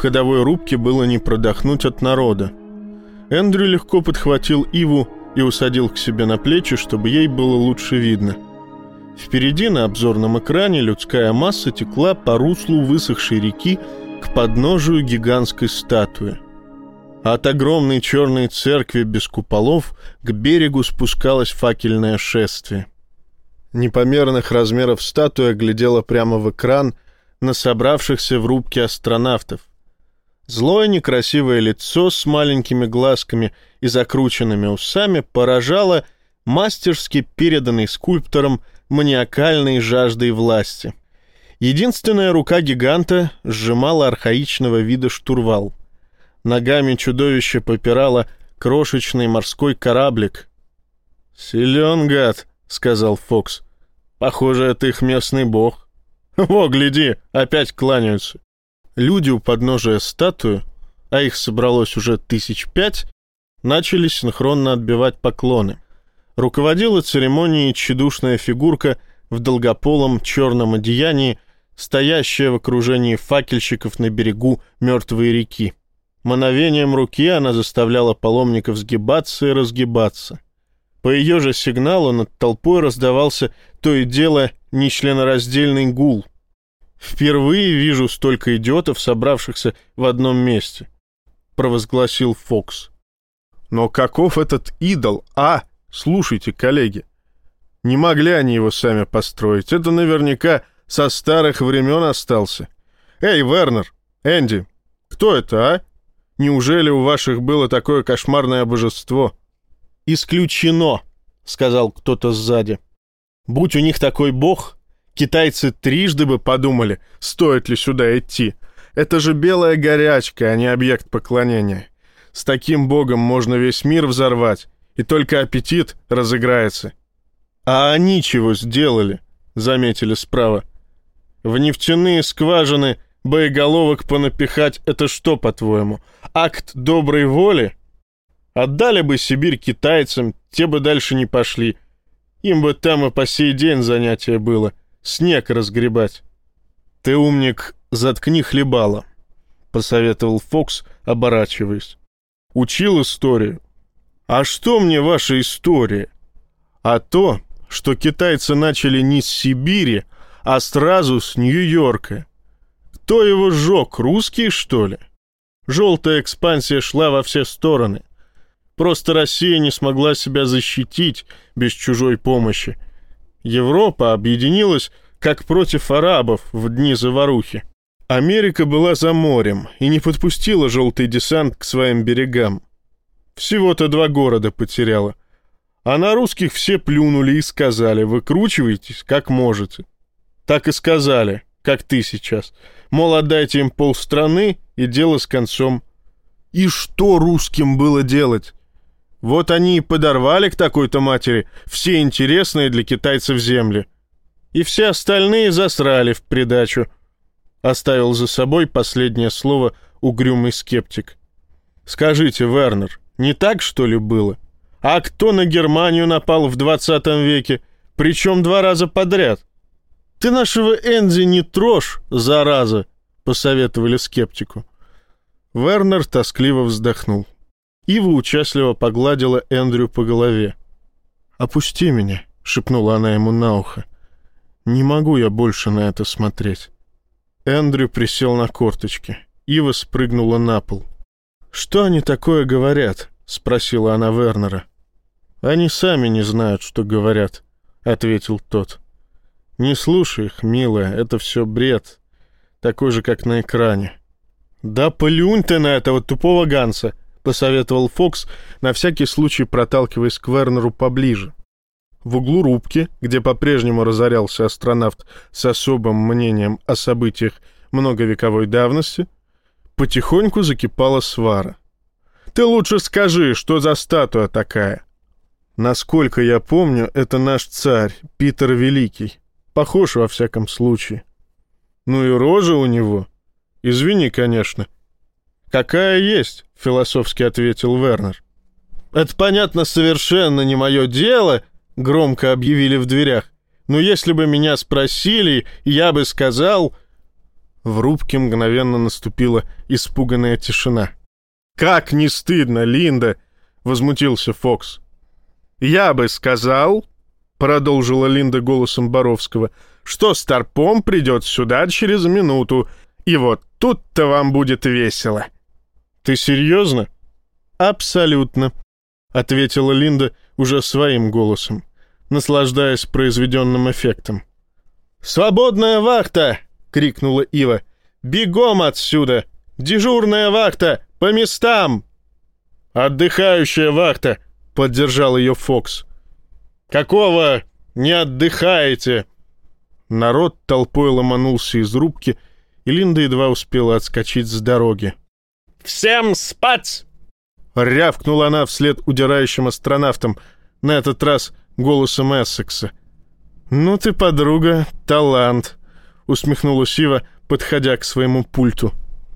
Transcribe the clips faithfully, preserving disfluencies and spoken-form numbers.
ходовой рубке было не продохнуть от народа. Эндрю легко подхватил Иву и усадил к себе на плечи, чтобы ей было лучше видно. Впереди на обзорном экране людская масса текла по руслу высохшей реки к подножию гигантской статуи. От огромной черной церкви без куполов к берегу спускалось факельное шествие. Непомерных размеров статуя глядела прямо в экран на собравшихся в рубке астронавтов. Злое некрасивое лицо с маленькими глазками и закрученными усами поражало мастерски переданной скульптором маниакальной жаждой власти. Единственная рука гиганта сжимала архаичного вида штурвал. Ногами чудовище попирало крошечный морской кораблик. «Силен гад», — сказал Фокс. «Похоже, это их местный бог. Во, гляди, опять кланяются». Люди у подножия статуи, а их собралось уже тысяч пять, начали синхронно отбивать поклоны. Руководила церемонией тщедушная фигурка в долгополом черном одеянии, стоящая в окружении факельщиков на берегу мертвой реки. Мановением руки она заставляла паломников сгибаться и разгибаться. По ее же сигналу над толпой раздавался то и дело нечленораздельный гул. «Впервые вижу столько идиотов, собравшихся в одном месте», — провозгласил Фокс. «Но каков этот идол, а? Слушайте, коллеги, не могли они его сами построить. Это наверняка со старых времен остался. Эй, Вернер, Энди, кто это, а? Неужели у ваших было такое кошмарное божество?» «Исключено», — сказал кто-то сзади. «Будь у них такой бог, китайцы трижды бы подумали, стоит ли сюда идти. Это же белая горячка, а не объект поклонения. С таким богом можно весь мир взорвать, и только аппетит разыграется». «А они чего сделали?» — заметили справа. «В нефтяные скважины боеголовок понапихать — это что, по-твоему, акт доброй воли? Отдали бы Сибирь китайцам, те бы дальше не пошли. Им бы там и по сей день занятие было — снег разгребать». «Ты, умник, заткни хлебало», — посоветовал Фокс, оборачиваясь. «Учил историю». «А что мне ваша история?» «А то, что китайцы начали не с Сибири, а сразу с Нью-Йорка. Кто его сжег, русские, что ли? Желтая экспансия шла во все стороны. Просто Россия не смогла себя защитить без чужой помощи. Европа объединилась как против арабов в дни заварухи. Америка была за морем и не подпустила желтый десант к своим берегам. Всего-то два города потеряла. А на русских все плюнули и сказали: выкручивайтесь как можете. Так и сказали, как ты сейчас. Мол, отдайте им полстраны, и дело с концом. И что русским было делать? Вот они и подорвали к такой-то матери все интересные для китайцев земли. И все остальные засрали в придачу. Оставил за собой последнее слово угрюмый скептик. Скажите, Вернер, не так, что ли, было? А кто на Германию напал в двадцатом веке, причем два раза подряд? Ты нашего Энди не трожь, зараза, посоветовали скептику. Вернер тоскливо вздохнул. Ива участливо погладила Эндрю по голове. «Опусти меня», — шепнула она ему на ухо. «Не могу я больше на это смотреть». Эндрю присел на корточки. Ива спрыгнула на пол. «Что они такое говорят?» — спросила она Вернера. «Они сами не знают, что говорят», — ответил тот. «Не слушай их, милая, это все бред, такой же, как на экране». «Да плюнь ты на этого тупого Ганса», — посоветовал Фокс, на всякий случай проталкиваясь к Вернеру поближе. В углу рубки, где по-прежнему разорялся астронавт с особым мнением о событиях многовековой давности, потихоньку закипала свара. «Ты лучше скажи, что за статуя такая?» «Насколько я помню, это наш царь, Питер Великий. Похож во всяком случае». «Ну и рожа у него. Извини, конечно». «Какая есть», — философски ответил Вернер. «Это, понятно, совершенно не мое дело», — громко объявили в дверях. «Но если бы меня спросили, я бы сказал...» В рубке мгновенно наступила испуганная тишина. «Как не стыдно, Линда!» — возмутился Фокс. «Я бы сказал, — продолжила Линда голосом Боровского, — что Старпом придет сюда через минуту, и вот тут-то вам будет весело». «Ты серьезно?» «Абсолютно», — ответила Линда уже своим голосом, наслаждаясь произведенным эффектом. «Свободная вахта!» — крикнула Ива. «Бегом отсюда! Дежурная вахта! По местам!» «Отдыхающая вахта!» — поддержал ее Фокс. «Какого не отдыхаете?» Народ толпой ломанулся из рубки, и Линда едва успела отскочить с дороги. «Всем спать!» — рявкнула она вслед удирающим астронавтам, на этот раз голосом Эссекса. «Ну ты, подруга, талант!» — усмехнулась Ива, подходя к своему пульту.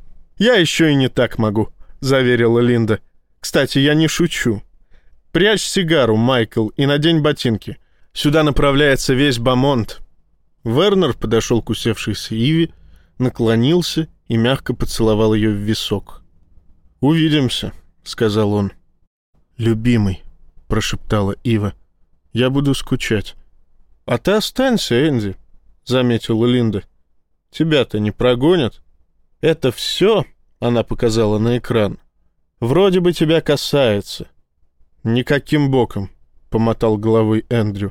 «Я еще и не так могу», — заверила Линда. «Кстати, я не шучу. Прячь сигару, Майкл, и надень ботинки. Сюда направляется весь Бамонт». Вернер подошел к усевшейся Иве, наклонился и мягко поцеловал ее в висок. «Увидимся», — сказал он. «Любимый», — прошептала Ива, — «я буду скучать». «А ты останься, Энди», — заметила Линда. «Тебя-то не прогонят. Это все», — она показала на экран, — «вроде бы тебя касается». «Никаким боком», — помотал головой Эндрю.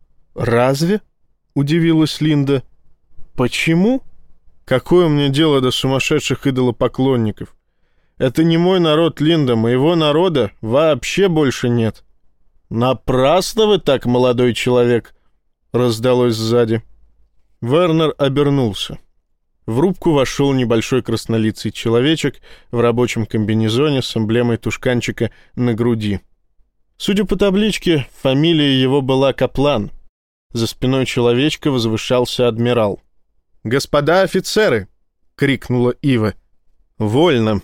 «Разве?» — удивилась Линда. «Почему? Какое мне дело до сумасшедших идолопоклонников? Это не мой народ, Линда, моего народа вообще больше нет». «Напрасно вы так, молодой человек», — раздалось сзади. Вернер обернулся. В рубку вошел небольшой краснолицый человечек в рабочем комбинезоне с эмблемой тушканчика на груди. Судя по табличке, фамилия его была Каплан. За спиной человечка возвышался адмирал. «Господа офицеры!» — крикнула Ива. «Вольно!»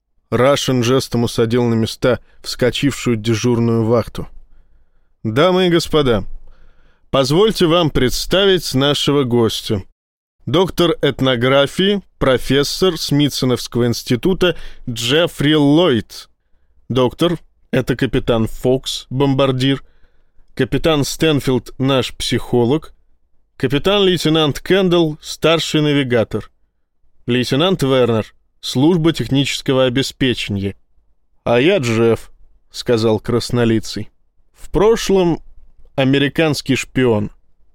Рашен жестом усадил на места вскочившую дежурную вахту. «Дамы и господа, позвольте вам представить нашего гостя. Доктор этнографии, профессор Смитсоновского института Джеффри Ллойд. Доктор — это капитан Фокс, бомбардир, капитан Стэнфилд — наш психолог, капитан-лейтенант Кэндалл — старший навигатор, лейтенант Вернер — служба технического обеспечения. А я Джефф, — сказал краснолицый. В прошлом американский шпион.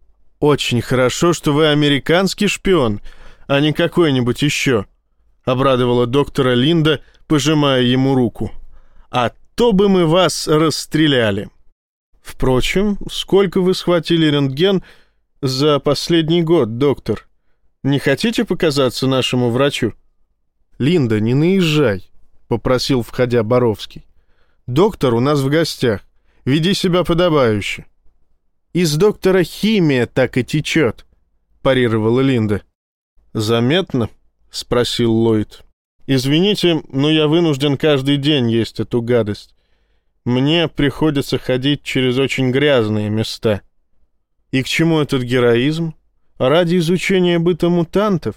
«Очень хорошо, что вы американский шпион, а не какой-нибудь еще», — обрадовала доктора Линда, пожимая ему руку. «А то бы мы вас расстреляли. Впрочем, сколько вы схватили рентген за последний год, доктор? Не хотите показаться нашему врачу?» «Линда, не наезжай», — попросил, входя, Боровский. «Доктор у нас в гостях. Веди себя подобающе». «Из доктора химия так и течет», — парировала Линда. «Заметно?» — спросил Ллойд. «Извините, но я вынужден каждый день есть эту гадость. Мне приходится ходить через очень грязные места». «И к чему этот героизм? Ради изучения быта мутантов?»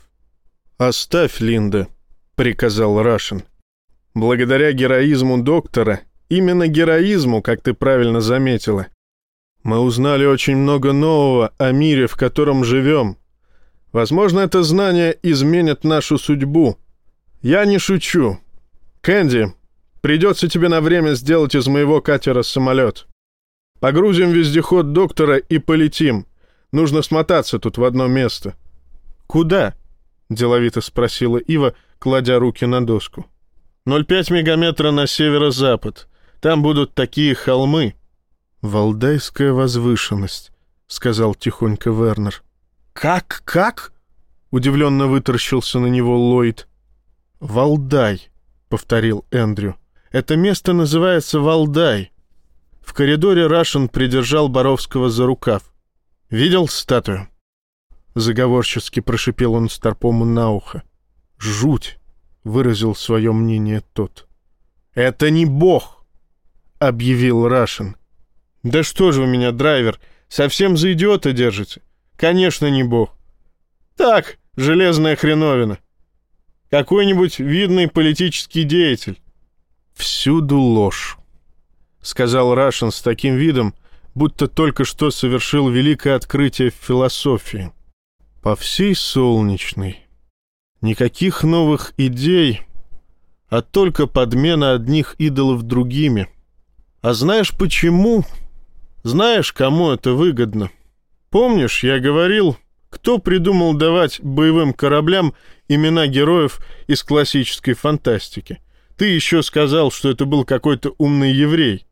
«Оставь, Линда», — приказал Рашен. «Благодаря героизму доктора, именно героизму, как ты правильно заметила, мы узнали очень много нового о мире, в котором живем. Возможно, это знание изменит нашу судьбу. Я не шучу. Кэнди, придется тебе на время сделать из моего катера самолет. Погрузим вездеход доктора и полетим. Нужно смотаться тут в одно место». «Куда?» — деловито спросила Ива, кладя руки на доску. «ноль пять мегаметра на северо-запад. Там будут такие холмы». «Валдайская возвышенность», — сказал тихонько Вернер. «Как, как?» — удивленно вытаращился на него Ллойд. «Валдай», — повторил Эндрю. «Это место называется Валдай». В коридоре Рашен придержал Боровского за рукав. «Видел статую?» Заговорчески прошипел он Старпому на ухо. «Жуть», — выразил свое мнение тот. «Это не бог», — объявил Рашен. «Да что же вы меня, драйвер, совсем за идиота держите? Конечно, не бог. Так, железная хреновина». Какой-нибудь видный политический деятель». «Всюду ложь», — сказал Рашен с таким видом, будто только что совершил великое открытие в философии. «По всей Солнечной. Никаких новых идей, а только подмена одних идолов другими. А знаешь почему? Знаешь, кому это выгодно? Помнишь, я говорил, кто придумал давать боевым кораблям имена героев из классической фантастики? Ты еще сказал, что это был какой-то умный еврей».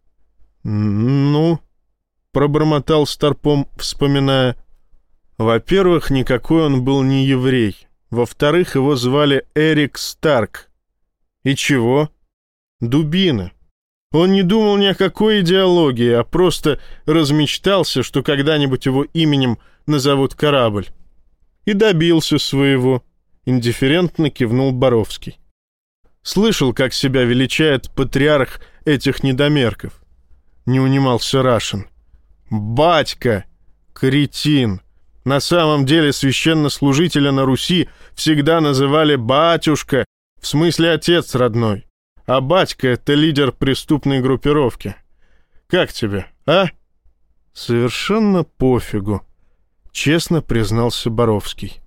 «Ну?» — пробормотал Старпом, вспоминая. «Во-первых, никакой он был не еврей. Во-вторых, его звали Эрик Старк. И чего? Дубина. Он не думал ни о какой идеологии, а просто размечтался, что когда-нибудь его именем назовут корабль. И добился своего», — индифферентно кивнул Боровский. «Слышал, как себя величает патриарх этих недомерков?» Не унимался Рашен. «Батька! Кретин! На самом деле священнослужителя на Руси всегда называли батюшка, в смысле отец родной. А батька — это лидер преступной группировки. Как тебе, а?» «Совершенно пофигу», — честно признался Боровский.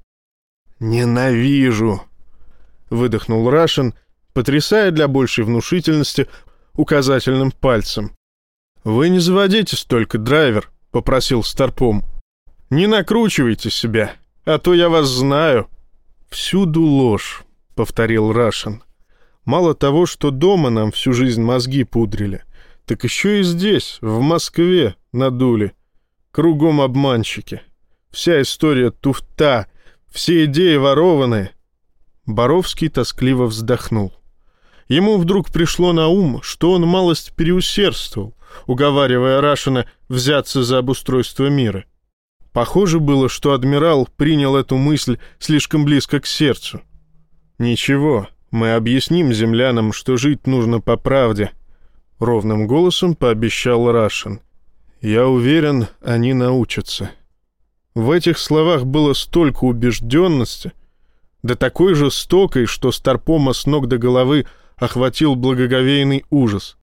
«Ненавижу», — выдохнул Рашен, потрясая для большей внушительности указательным пальцем. «Вы не заводитесь только, драйвер», — попросил Старпом. «Не накручивайте себя, а то я вас знаю». «Всюду ложь», — повторил Рашен. «Мало того, что дома нам всю жизнь мозги пудрили, так еще и здесь, в Москве, надули. Кругом обманщики. Вся история туфта, все идеи ворованные». Боровский тоскливо вздохнул. Ему вдруг пришло на ум, что он малость переусердствовал, уговаривая Рашена взяться за обустройство мира. Похоже было, что адмирал принял эту мысль слишком близко к сердцу. «Ничего, мы объясним землянам, что жить нужно по правде», — ровным голосом пообещал Рашен. «Я уверен, они научатся». В этих словах было столько убежденности, да такой жестокой, что Старпома с ног до головы охватил благоговейный ужас.